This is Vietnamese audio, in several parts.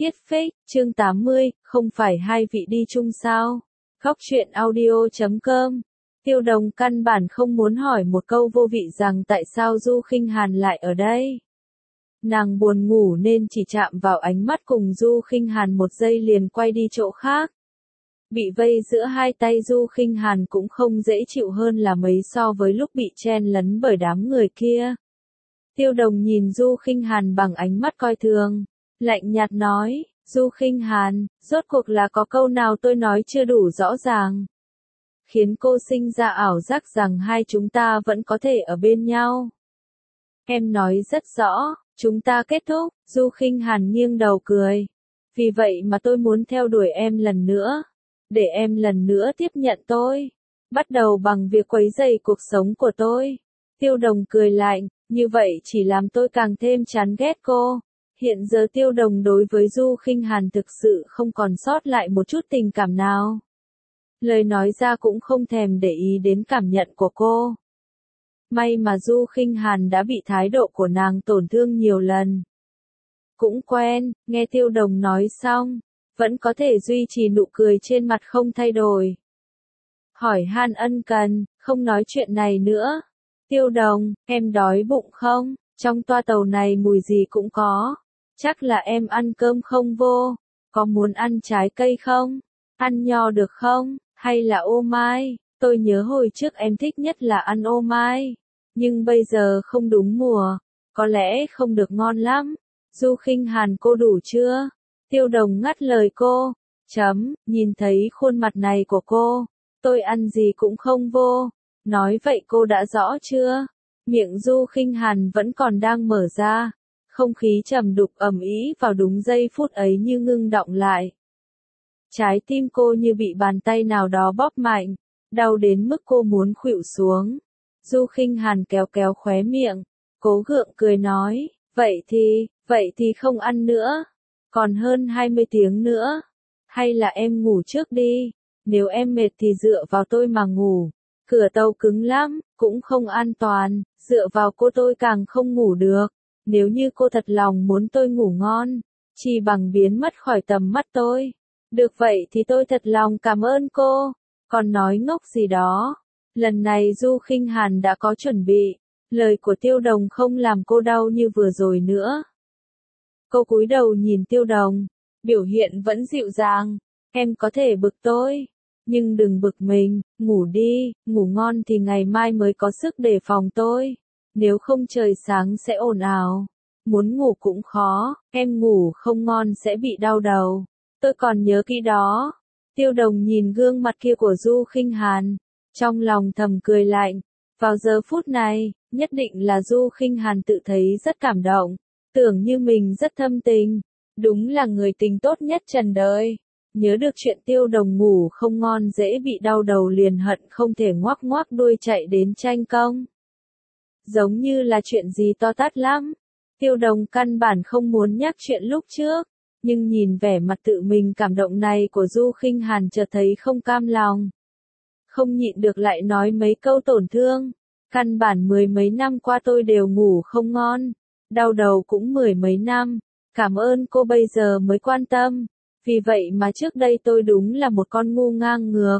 Khiết Phích, chương 80, không phải hai vị đi chung sao? Góc truyện audio.com. Tiêu Đồng căn bản không muốn hỏi một câu vô vị rằng tại sao Du Khinh Hàn lại ở đây. Nàng buồn ngủ nên chỉ chạm vào ánh mắt cùng Du Khinh Hàn một giây liền quay đi chỗ khác. Bị vây giữa hai tay Du Khinh Hàn cũng không dễ chịu hơn là mấy so với lúc bị chen lấn bởi đám người kia. Tiêu Đồng nhìn Du Khinh Hàn bằng ánh mắt coi thường, lạnh nhạt nói, Du Khinh Hàn, rốt cuộc là có câu nào tôi nói chưa đủ rõ ràng, khiến cô sinh ra ảo giác rằng hai chúng ta vẫn có thể ở bên nhau. Em nói rất rõ, chúng ta kết thúc. Du Khinh Hàn nghiêng đầu cười. Vì vậy mà tôi muốn theo đuổi em lần nữa, để em lần nữa tiếp nhận tôi, bắt đầu bằng việc quấy rầy cuộc sống của tôi. Tiêu Đồng cười lạnh, như vậy chỉ làm tôi càng thêm chán ghét cô. Hiện giờ Tiêu Đồng đối với Du Khinh Hàn thực sự không còn sót lại một chút tình cảm nào. Lời nói ra cũng không thèm để ý đến cảm nhận của cô. May mà Du Khinh Hàn đã bị thái độ của nàng tổn thương nhiều lần. Cũng quen, nghe Tiêu Đồng nói xong, vẫn có thể duy trì nụ cười trên mặt không thay đổi. Hỏi han ân cần, không nói chuyện này nữa. Tiêu Đồng, em đói bụng không? Trong toa tàu này mùi gì cũng có. Chắc là em ăn cơm không vô. Có muốn ăn trái cây không? Ăn nho được không? Hay là ô mai? Tôi nhớ hồi trước em thích nhất là ăn ô mai. Nhưng bây giờ không đúng mùa. Có lẽ không được ngon lắm. Du Khinh Hàn, cô đủ chưa? Tiêu Đồng ngắt lời cô. Nhìn thấy khuôn mặt này của cô, tôi ăn gì cũng không vô. Nói vậy cô đã rõ chưa? Miệng Du Khinh Hàn vẫn còn đang mở ra. Không khí trầm đục ầm ĩ vào đúng giây phút ấy như ngưng đọng lại. Trái tim cô như bị bàn tay nào đó bóp mạnh, đau đến mức cô muốn khuỵu xuống. Du Khinh Hàn kéo kéo khóe miệng, cố gượng cười nói, vậy thì không ăn nữa. Còn hơn 20 tiếng nữa. Hay là em ngủ trước đi, nếu em mệt thì dựa vào tôi mà ngủ. Cửa tàu cứng lắm, cũng không an toàn, dựa vào cô tôi càng không ngủ được. Nếu như cô thật lòng muốn tôi ngủ ngon, chỉ bằng biến mất khỏi tầm mắt tôi. Được vậy thì tôi thật lòng cảm ơn cô. Còn nói ngốc gì đó. Lần này Du Khinh Hàn đã có chuẩn bị. Lời của Tiêu Đồng không làm cô đau như vừa rồi nữa. Cô cúi đầu nhìn Tiêu Đồng, biểu hiện vẫn dịu dàng. Em có thể bực tôi, nhưng đừng bực mình, ngủ đi, ngủ ngon thì ngày mai mới có sức đề phòng tôi. Nếu không trời sáng sẽ ồn ào. Muốn ngủ cũng khó, em ngủ không ngon sẽ bị đau đầu. Tôi còn nhớ kỹ đó. Tiêu Đồng nhìn gương mặt kia của Du Khinh Hàn, trong lòng thầm cười lạnh. Vào giờ phút này, nhất định là Du Khinh Hàn tự thấy rất cảm động, tưởng như mình rất thâm tình, đúng là người tình tốt nhất trần đời. Nhớ được chuyện Tiêu Đồng ngủ không ngon dễ bị đau đầu liền hận không thể ngoác ngoác đuôi chạy đến tranh công. Giống như là chuyện gì to tát lắm. Tiêu Đồng căn bản không muốn nhắc chuyện lúc trước, nhưng nhìn vẻ mặt tự mình cảm động này của Du Khinh Hàn chợt thấy không cam lòng. Không nhịn được lại nói mấy câu tổn thương. Căn bản mười mấy năm qua tôi đều ngủ không ngon, đau đầu cũng mười mấy năm. Cảm ơn cô bây giờ mới quan tâm. Vì vậy mà trước đây tôi đúng là một con ngu ngang ngược.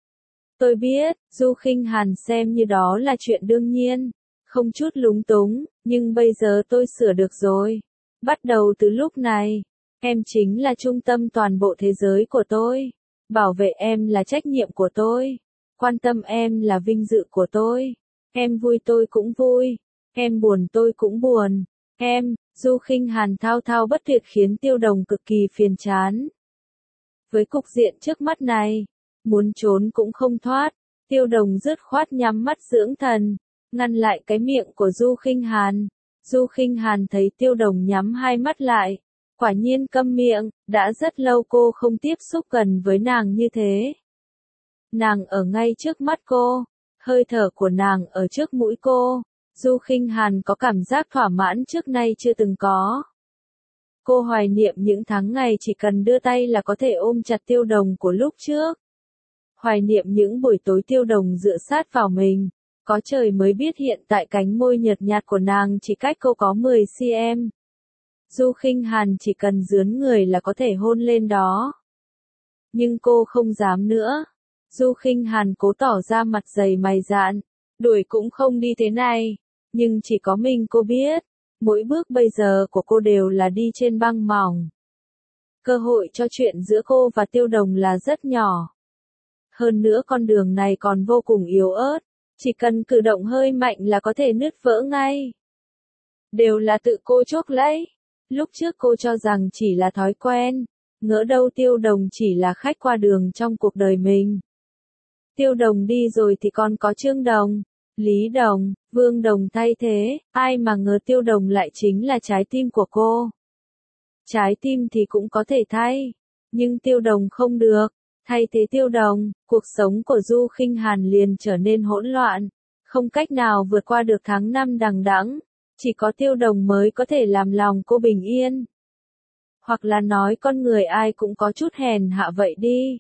Tôi biết, Du Khinh Hàn xem như đó là chuyện đương nhiên, không chút lúng túng, nhưng bây giờ tôi sửa được rồi. Bắt đầu từ lúc này, em chính là trung tâm toàn bộ thế giới của tôi. Bảo vệ em là trách nhiệm của tôi. Quan tâm em là vinh dự của tôi. Em vui tôi cũng vui. Em buồn tôi cũng buồn. Du Khinh Hàn thao thao bất tuyệt khiến Tiêu Đồng cực kỳ phiền chán. Với cục diện trước mắt này, muốn trốn cũng không thoát. Tiêu Đồng dứt khoát nhắm mắt dưỡng thần, ngăn lại cái miệng của Du Khinh Hàn. Du Khinh Hàn thấy Tiêu Đồng nhắm hai mắt lại, quả nhiên câm miệng, đã rất lâu cô không tiếp xúc gần với nàng như thế. Nàng ở ngay trước mắt cô, hơi thở của nàng ở trước mũi cô. Du Khinh Hàn có cảm giác thỏa mãn trước nay chưa từng có. Cô hoài niệm những tháng ngày chỉ cần đưa tay là có thể ôm chặt Tiêu Đồng của lúc trước. Hoài niệm những buổi tối Tiêu Đồng dựa sát vào mình. Có trời mới biết hiện tại cánh môi nhợt nhạt của nàng chỉ cách cô có 10 cm. Du Khinh Hàn chỉ cần dướn người là có thể hôn lên đó. Nhưng cô không dám nữa. Du Khinh Hàn cố tỏ ra mặt dày mày dạn, đuổi cũng không đi thế này, nhưng chỉ có mình cô biết, mỗi bước bây giờ của cô đều là đi trên băng mỏng. Cơ hội cho chuyện giữa cô và Tiêu Đồng là rất nhỏ. Hơn nữa con đường này còn vô cùng yếu ớt, chỉ cần cử động hơi mạnh là có thể nứt vỡ ngay. Đều là tự cô chuốc lấy. Lúc trước cô cho rằng chỉ là thói quen, ngỡ đâu Tiêu Đồng chỉ là khách qua đường trong cuộc đời mình. Tiêu Đồng đi rồi thì còn có Trương Đồng, Lý Đồng, Vương Đồng thay thế, ai mà ngờ Tiêu Đồng lại chính là trái tim của cô. Trái tim thì cũng có thể thay, nhưng Tiêu Đồng không được. Thay thế Tiêu Đồng, cuộc sống của Du Khinh Hàn liền trở nên hỗn loạn, không cách nào vượt qua được tháng 5 đằng đẵng, chỉ có Tiêu Đồng mới có thể làm lòng cô bình yên. Hoặc là nói con người ai cũng có chút hèn hạ vậy đi.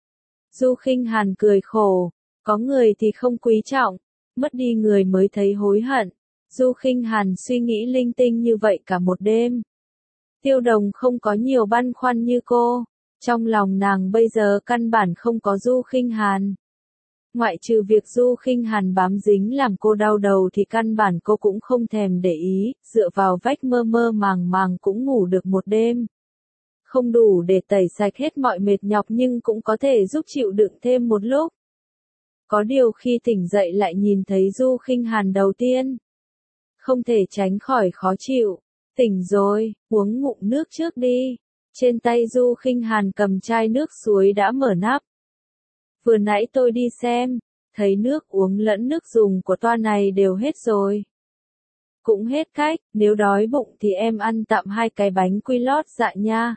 Du Khinh Hàn cười khổ, có người thì không quý trọng, mất đi người mới thấy hối hận. Du Khinh Hàn suy nghĩ linh tinh như vậy cả một đêm. Tiêu Đồng không có nhiều băn khoăn như cô, trong lòng nàng bây giờ căn bản không có Du Khinh Hàn. Ngoại trừ việc Du Khinh Hàn bám dính làm cô đau đầu thì căn bản cô cũng không thèm để ý, dựa vào vách mơ mơ màng màng cũng ngủ được một đêm. Không đủ để tẩy sạch hết mọi mệt nhọc nhưng cũng có thể giúp chịu đựng thêm một lúc. Có điều khi tỉnh dậy lại nhìn thấy Du Khinh Hàn đầu tiên, không thể tránh khỏi khó chịu. Tỉnh rồi, uống ngụm nước trước đi. Trên tay Du Khinh Hàn cầm chai nước suối đã mở nắp. Vừa nãy tôi đi xem, thấy nước uống lẫn nước dùng của toa này đều hết rồi. Cũng hết cách, nếu đói bụng thì em ăn tạm 2 cái bánh quy lót dạ nha.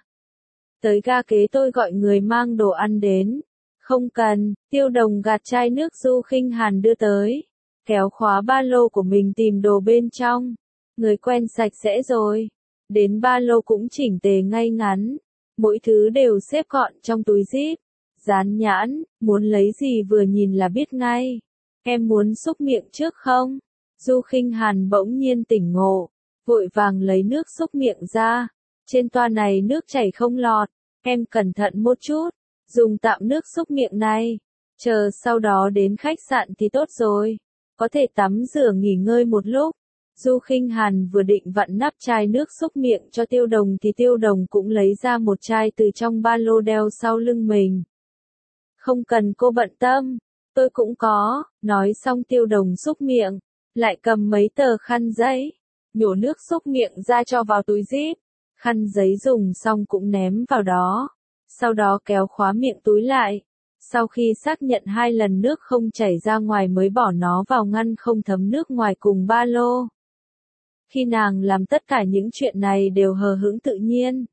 Tới ga kế tôi gọi người mang đồ ăn đến. Không cần, Tiêu Đồng gạt chai nước Du Khinh Hàn đưa tới, kéo khóa ba lô của mình tìm đồ bên trong. Người quen sạch sẽ rồi. Đến ba lô cũng chỉnh tề ngay ngắn, mỗi thứ đều xếp gọn trong túi zip, dán nhãn, muốn lấy gì vừa nhìn là biết ngay. Em muốn xúc miệng trước không? Du Khinh Hàn bỗng nhiên tỉnh ngộ, vội vàng lấy nước xúc miệng ra. Trên toa này nước chảy không lọt, em cẩn thận một chút, dùng tạm nước xúc miệng này. Chờ sau đó đến khách sạn thì tốt rồi, có thể tắm rửa nghỉ ngơi một lúc. Du Khinh Hàn vừa định vặn nắp chai nước xúc miệng cho Tiêu Đồng thì Tiêu Đồng cũng lấy ra một chai từ trong ba lô đeo sau lưng mình. Không cần cô bận tâm, tôi cũng có, nói xong Tiêu Đồng xúc miệng, lại cầm mấy tờ khăn giấy, nhổ nước xúc miệng ra cho vào túi zip, khăn giấy dùng xong cũng ném vào đó, sau đó kéo khóa miệng túi lại. Sau khi xác nhận 2 lần nước không chảy ra ngoài mới bỏ nó vào ngăn không thấm nước ngoài cùng ba lô. Khi nàng làm tất cả những chuyện này đều hờ hững tự nhiên.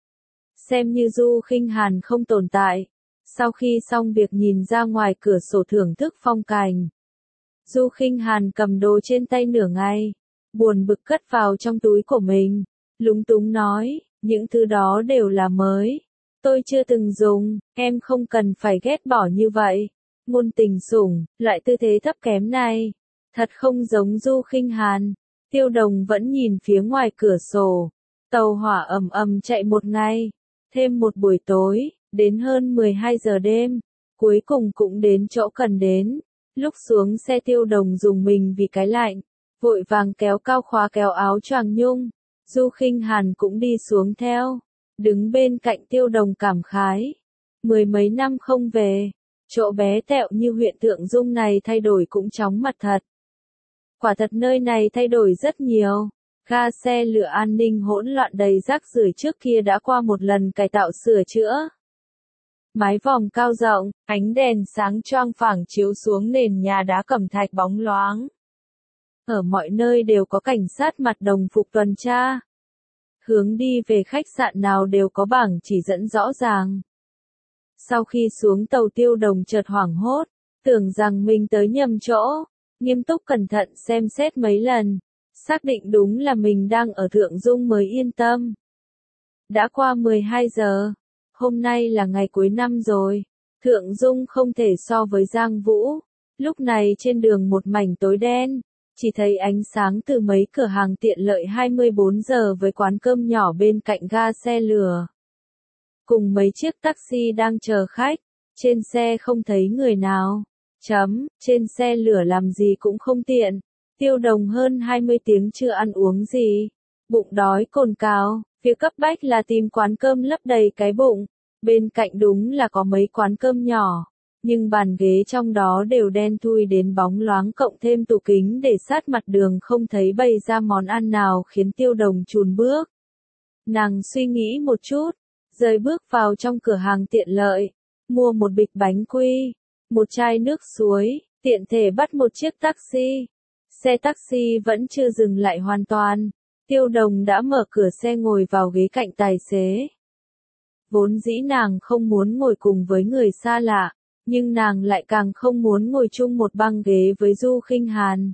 Xem như Du Khinh Hàn không tồn tại. Sau khi xong việc nhìn ra ngoài cửa sổ thưởng thức phong cảnh. Du Khinh Hàn cầm đồ trên tay nửa ngày, buồn bực cất vào trong túi của mình, lúng túng nói, những thứ đó đều là mới. Tôi chưa từng dùng, em không cần phải ghét bỏ như vậy. Ngôn tình sủng, loại tư thế thấp kém này, thật không giống Du Khinh Hàn. Tiêu Đồng vẫn nhìn phía ngoài cửa sổ. Tàu hỏa ầm ầm chạy một ngày, thêm một buổi tối, đến hơn 12 giờ đêm, cuối cùng cũng đến chỗ cần đến. Lúc xuống xe Tiêu Đồng dùng mình vì cái lạnh, vội vàng kéo cao khóa kéo áo choàng nhung. Du Khinh Hàn cũng đi xuống theo, đứng bên cạnh Tiêu Đồng cảm khái. 10 mấy năm không về, chỗ bé tẹo như huyện Thượng Dung này thay đổi cũng chóng mặt thật. Quả thật nơi này thay đổi rất nhiều. Ga xe lửa an ninh hỗn loạn đầy rác rưởi trước kia đã qua một lần cải tạo sửa chữa. Mái vòm cao rộng, ánh đèn sáng choang phảng chiếu xuống nền nhà đá cẩm thạch bóng loáng. Ở mọi nơi đều có cảnh sát mặc đồng phục tuần tra. Hướng đi về khách sạn nào đều có bảng chỉ dẫn rõ ràng. Sau khi xuống tàu Tiêu Đồng chợt hoảng hốt, tưởng rằng mình tới nhầm chỗ, nghiêm túc cẩn thận xem xét mấy lần, xác định đúng là mình đang ở Thượng Dung mới yên tâm. Đã qua 12 giờ, hôm nay là ngày cuối năm rồi, Thượng Dung không thể so với Giang Vũ, lúc này trên đường một mảnh tối đen, chỉ thấy ánh sáng từ mấy cửa hàng tiện lợi 24 giờ với quán cơm nhỏ bên cạnh ga xe lửa. Cùng mấy chiếc taxi đang chờ khách, trên xe không thấy người nào. Trên xe lửa làm gì cũng không tiện, Tiêu Đồng hơn 20 tiếng chưa ăn uống gì, bụng đói cồn cào, việc cấp bách là tìm quán cơm lấp đầy cái bụng, bên cạnh đúng là có mấy quán cơm nhỏ, nhưng bàn ghế trong đó đều đen thui đến bóng loáng cộng thêm tủ kính để sát mặt đường không thấy bày ra món ăn nào khiến Tiêu Đồng chùn bước. Nàng suy nghĩ một chút, rời bước vào trong cửa hàng tiện lợi, mua một bịch bánh quy, một chai nước suối, tiện thể bắt một chiếc taxi. Xe taxi vẫn chưa dừng lại hoàn toàn, Tiêu Đồng đã mở cửa xe ngồi vào ghế cạnh tài xế. Vốn dĩ nàng không muốn ngồi cùng với người xa lạ, nhưng nàng lại càng không muốn ngồi chung một băng ghế với Du Khinh Hàn.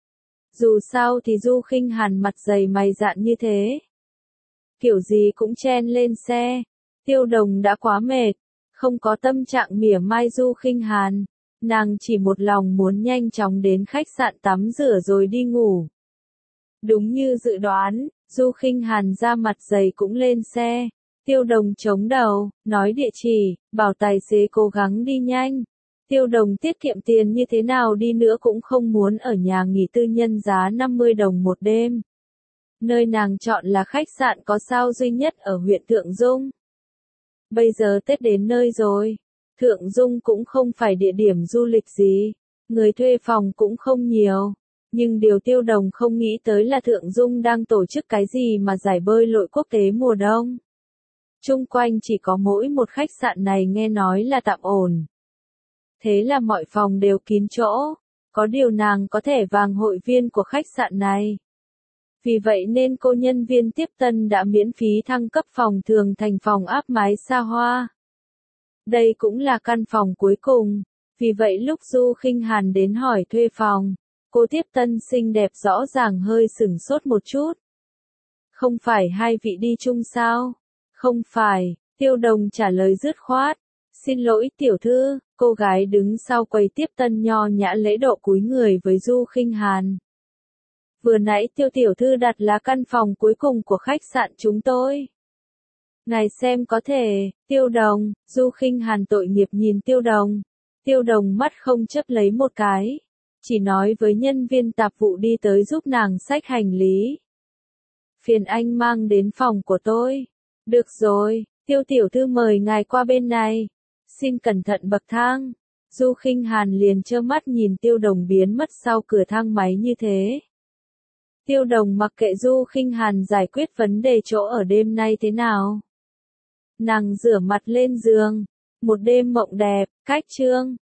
Dù sao thì Du Khinh Hàn mặt dày mày dạn như thế, kiểu gì cũng chen lên xe. Tiêu Đồng đã quá mệt, không có tâm trạng mỉa mai Du Khinh Hàn, nàng chỉ một lòng muốn nhanh chóng đến khách sạn tắm rửa rồi đi ngủ. Đúng như dự đoán, Du Khinh Hàn ra mặt dày cũng lên xe. Tiêu Đồng chống đầu, nói địa chỉ, bảo tài xế cố gắng đi nhanh. Tiêu Đồng tiết kiệm tiền như thế nào đi nữa cũng không muốn ở nhà nghỉ tư nhân giá 50 đồng một đêm. Nơi nàng chọn là khách sạn có sao duy nhất ở huyện Thượng Dung. Bây giờ Tết đến nơi rồi, Thượng Dung cũng không phải địa điểm du lịch gì, người thuê phòng cũng không nhiều. Nhưng điều Tiêu Đồng không nghĩ tới là Thượng Dung đang tổ chức cái gì mà giải bơi lội quốc tế mùa đông. Chung quanh chỉ có mỗi một khách sạn này nghe nói là tạm ổn. Thế là mọi phòng đều kín chỗ, có điều nàng có thẻ vàng hội viên của khách sạn này. Vì vậy nên cô nhân viên tiếp tân đã miễn phí thăng cấp phòng thường thành phòng áp mái xa hoa. Đây cũng là căn phòng cuối cùng, vì vậy lúc Du Khinh Hàn đến hỏi thuê phòng, cô tiếp tân xinh đẹp rõ ràng hơi sửng sốt một chút. Không phải hai vị đi chung sao? Không phải, Tiêu Đồng trả lời dứt khoát. Xin lỗi tiểu thư, cô gái đứng sau quầy tiếp tân nho nhã lễ độ cúi người với Du Khinh Hàn. Vừa nãy Tiêu tiểu thư đặt là căn phòng cuối cùng của khách sạn chúng tôi. Ngài xem có thể, Tiêu Đồng, Du Khinh Hàn tội nghiệp nhìn Tiêu Đồng. Tiêu Đồng mắt không chấp lấy một cái, chỉ nói với nhân viên tạp vụ đi tới giúp nàng xách hành lý. Phiền anh mang đến phòng của tôi. Được rồi, Tiêu tiểu thư mời ngài qua bên này. Xin cẩn thận bậc thang. Du Khinh Hàn liền trơ mắt nhìn Tiêu Đồng biến mất sau cửa thang máy như thế. Tiêu Đồng mặc kệ Du Khinh Hàn giải quyết vấn đề chỗ ở đêm nay thế nào. Nàng rửa mặt lên giường. Một đêm mộng đẹp, cách chương.